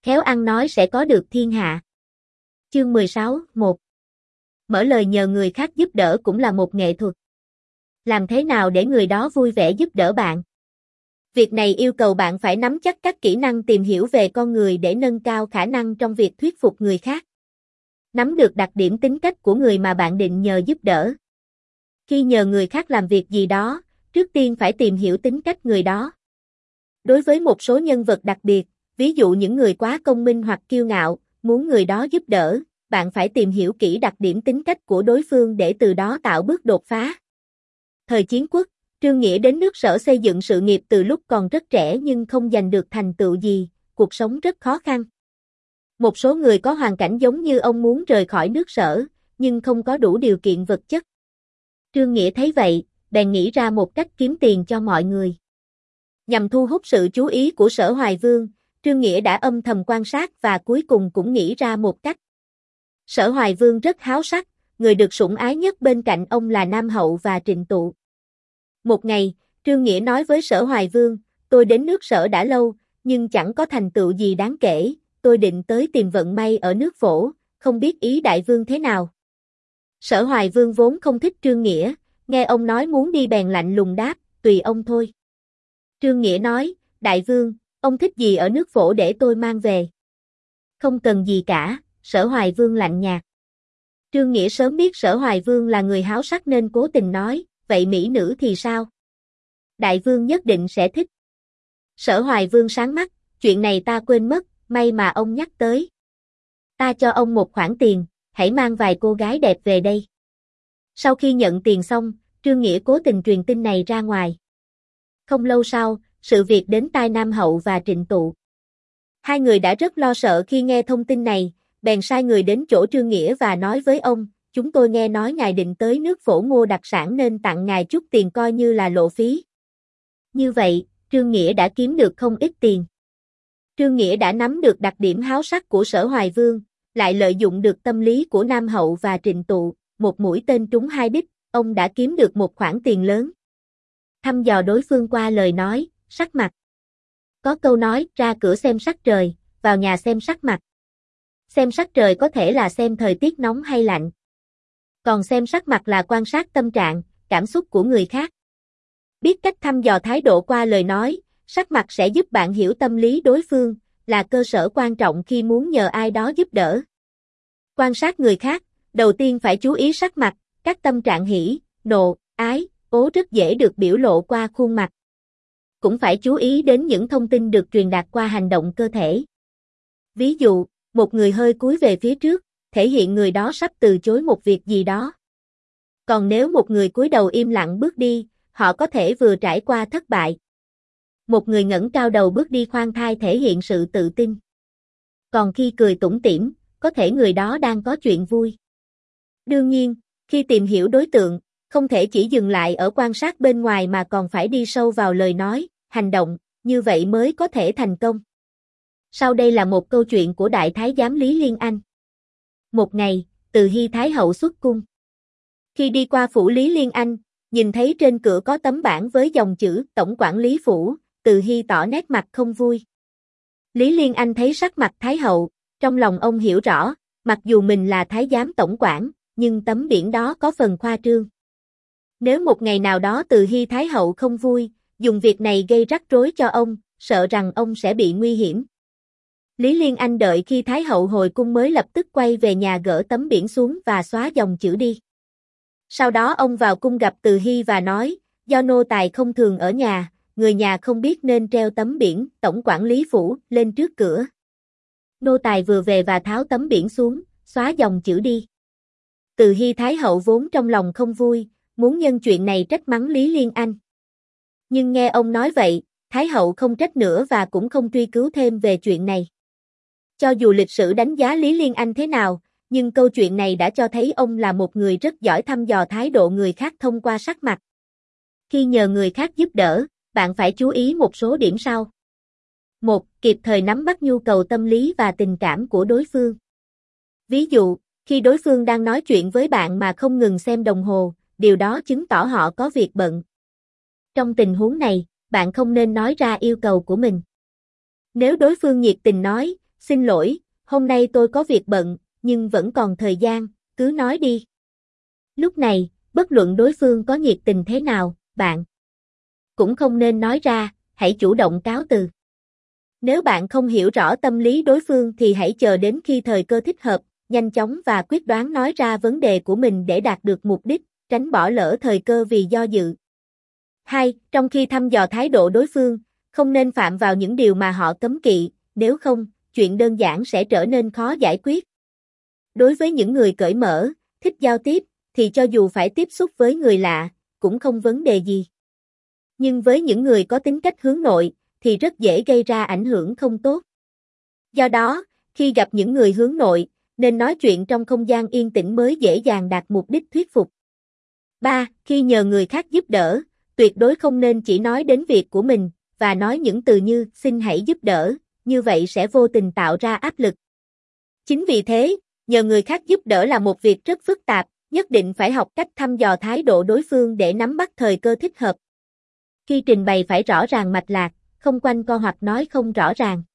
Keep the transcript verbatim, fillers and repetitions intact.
khéo ăn nói sẽ có được thiên hạ. Chương mười sáu, một. Mở lời nhờ người khác giúp đỡ cũng là một nghệ thuật. Làm thế nào để người đó vui vẻ giúp đỡ bạn? Việc này yêu cầu bạn phải nắm chắc các kỹ năng tìm hiểu về con người để nâng cao khả năng trong việc thuyết phục người khác. Nắm được đặc điểm tính cách của người mà bạn định nhờ giúp đỡ. Khi nhờ người khác làm việc gì đó, trước tiên phải tìm hiểu tính cách người đó. Đối với một số nhân vật đặc biệt, ví dụ những người quá công minh hoặc kiêu ngạo, muốn người đó giúp đỡ, bạn phải tìm hiểu kỹ đặc điểm tính cách của đối phương để từ đó tạo bước đột phá. Thời chiến quốc, Trương Nghĩa đến nước Sở xây dựng sự nghiệp từ lúc còn rất trẻ nhưng không giành được thành tựu gì, cuộc sống rất khó khăn. Một số người có hoàn cảnh giống như ông muốn rời khỏi nước Sở, nhưng không có đủ điều kiện vật chất. Trương Nghĩa thấy vậy, bèn nghĩ ra một cách kiếm tiền cho mọi người. Nhằm thu hút sự chú ý của Sở Hoài Vương, Trương Nghĩa đã âm thầm quan sát và cuối cùng cũng nghĩ ra một cách. Sở Hoài Vương rất háo sắc, người được sủng ái nhất bên cạnh ông là Nam Hậu và Trịnh Tụ. Một ngày, Trương Nghĩa nói với Sở Hoài Vương, tôi đến nước Sở đã lâu, nhưng chẳng có thành tựu gì đáng kể, tôi định tới tìm vận may ở nước Phổ, không biết ý đại vương thế nào. Sở Hoài Vương vốn không thích Trương Nghĩa, nghe ông nói muốn đi bèn lạnh lùng đáp, tùy ông thôi. Trương Nghĩa nói, đại vương, ông thích gì ở nước Phổ để tôi mang về? Không cần gì cả, Sở Hoài Vương lạnh nhạt. Trương Nghĩa sớm biết Sở Hoài Vương là người háo sắc nên cố tình nói, vậy mỹ nữ thì sao? Đại vương nhất định sẽ thích. Sở Hoài Vương sáng mắt, chuyện này ta quên mất, may mà ông nhắc tới. Ta cho ông một khoản tiền, hãy mang vài cô gái đẹp về đây. Sau khi nhận tiền xong, Trương Nghĩa cố tình truyền tin này ra ngoài. Không lâu sau, sự việc đến tai Nam Hậu và Trịnh Tụ. Hai người đã rất lo sợ khi nghe thông tin này, bèn sai người đến chỗ Trương Nghĩa và nói với ông, chúng tôi nghe nói ngài định tới nước Phổ mua đặc sản nên tặng ngài chút tiền coi như là lộ phí. Như vậy, Trương Nghĩa đã kiếm được không ít tiền. Trương Nghĩa đã nắm được đặc điểm háo sắc của Sở Hoài Vương, lại lợi dụng được tâm lý của Nam Hậu và Trịnh Tụ, một mũi tên trúng hai đích, ông đã kiếm được một khoản tiền lớn. Thăm dò đối phương qua lời nói, sắc mặt. Có câu nói, ra cửa xem sắc trời, vào nhà xem sắc mặt. Xem sắc trời có thể là xem thời tiết nóng hay lạnh. Còn xem sắc mặt là quan sát tâm trạng, cảm xúc của người khác. Biết cách thăm dò thái độ qua lời nói, sắc mặt sẽ giúp bạn hiểu tâm lý đối phương, là cơ sở quan trọng khi muốn nhờ ai đó giúp đỡ. Quan sát người khác, đầu tiên phải chú ý sắc mặt, các tâm trạng hỉ, nộ, ái, ố rất dễ được biểu lộ qua khuôn mặt. Cũng phải chú ý đến những thông tin được truyền đạt qua hành động cơ thể. Ví dụ, một người hơi cúi về phía trước, thể hiện người đó sắp từ chối một việc gì đó. Còn nếu một người cúi đầu im lặng bước đi, họ có thể vừa trải qua thất bại. Một người ngẩng cao đầu bước đi khoan thai thể hiện sự tự tin. Còn khi cười tủm tỉm, có thể người đó đang có chuyện vui. Đương nhiên, khi tìm hiểu đối tượng, không thể chỉ dừng lại ở quan sát bên ngoài mà còn phải đi sâu vào lời nói, hành động, như vậy mới có thể thành công. Sau đây là một câu chuyện của Đại Thái giám Lý Liên Anh. Một ngày, Từ Hy Thái hậu xuất cung. Khi đi qua phủ Lý Liên Anh, nhìn thấy trên cửa có tấm bảng với dòng chữ Tổng quản lý phủ, Từ Hy tỏ nét mặt không vui. Lý Liên Anh thấy sắc mặt Thái hậu, trong lòng ông hiểu rõ, mặc dù mình là Thái giám tổng quản, nhưng tấm biển đó có phần khoa trương. Nếu một ngày nào đó Từ Hy Thái hậu không vui, dùng việc này gây rắc rối cho ông, sợ rằng ông sẽ bị nguy hiểm. Lý Liên Anh đợi khi Thái hậu hồi cung mới lập tức quay về nhà gỡ tấm biển xuống và xóa dòng chữ đi. Sau đó ông vào cung gặp Từ Hy và nói, do nô tài không thường ở nhà, người nhà không biết nên treo tấm biển Tổng quản lý phủ lên trước cửa. Nô tài vừa về và tháo tấm biển xuống, xóa dòng chữ đi. Từ Hy Thái hậu vốn trong lòng không vui, muốn nhân chuyện này trách mắng Lý Liên Anh. Nhưng nghe ông nói vậy, Thái hậu không trách nữa và cũng không truy cứu thêm về chuyện này. Cho dù lịch sử đánh giá Lý Liên Anh thế nào, nhưng câu chuyện này đã cho thấy ông là một người rất giỏi thăm dò thái độ người khác thông qua sắc mặt. Khi nhờ người khác giúp đỡ, bạn phải chú ý một số điểm sau. một. Kịp thời nắm bắt nhu cầu tâm lý và tình cảm của đối phương. Ví dụ, khi đối phương đang nói chuyện với bạn mà không ngừng xem đồng hồ, điều đó chứng tỏ họ có việc bận. Trong tình huống này, bạn không nên nói ra yêu cầu của mình. Nếu đối phương nhiệt tình nói, xin lỗi, hôm nay tôi có việc bận, nhưng vẫn còn thời gian, cứ nói đi. Lúc này, bất luận đối phương có nhiệt tình thế nào, bạn cũng không nên nói ra, hãy chủ động cáo từ. Nếu bạn không hiểu rõ tâm lý đối phương thì hãy chờ đến khi thời cơ thích hợp, nhanh chóng và quyết đoán nói ra vấn đề của mình để đạt được mục đích, tránh bỏ lỡ thời cơ vì do dự. hai. Trong khi thăm dò thái độ đối phương, không nên phạm vào những điều mà họ cấm kỵ, nếu không, chuyện đơn giản sẽ trở nên khó giải quyết. Đối với những người cởi mở, thích giao tiếp, thì cho dù phải tiếp xúc với người lạ, cũng không vấn đề gì. Nhưng với những người có tính cách hướng nội, thì rất dễ gây ra ảnh hưởng không tốt. Do đó, khi gặp những người hướng nội, nên nói chuyện trong không gian yên tĩnh mới dễ dàng đạt mục đích thuyết phục. ba. Khi nhờ người khác giúp đỡ, tuyệt đối không nên chỉ nói đến việc của mình, và nói những từ như xin hãy giúp đỡ, như vậy sẽ vô tình tạo ra áp lực. Chính vì thế, nhờ người khác giúp đỡ là một việc rất phức tạp, nhất định phải học cách thăm dò thái độ đối phương để nắm bắt thời cơ thích hợp. Khi trình bày phải rõ ràng mạch lạc, không quanh co hoặc nói không rõ ràng.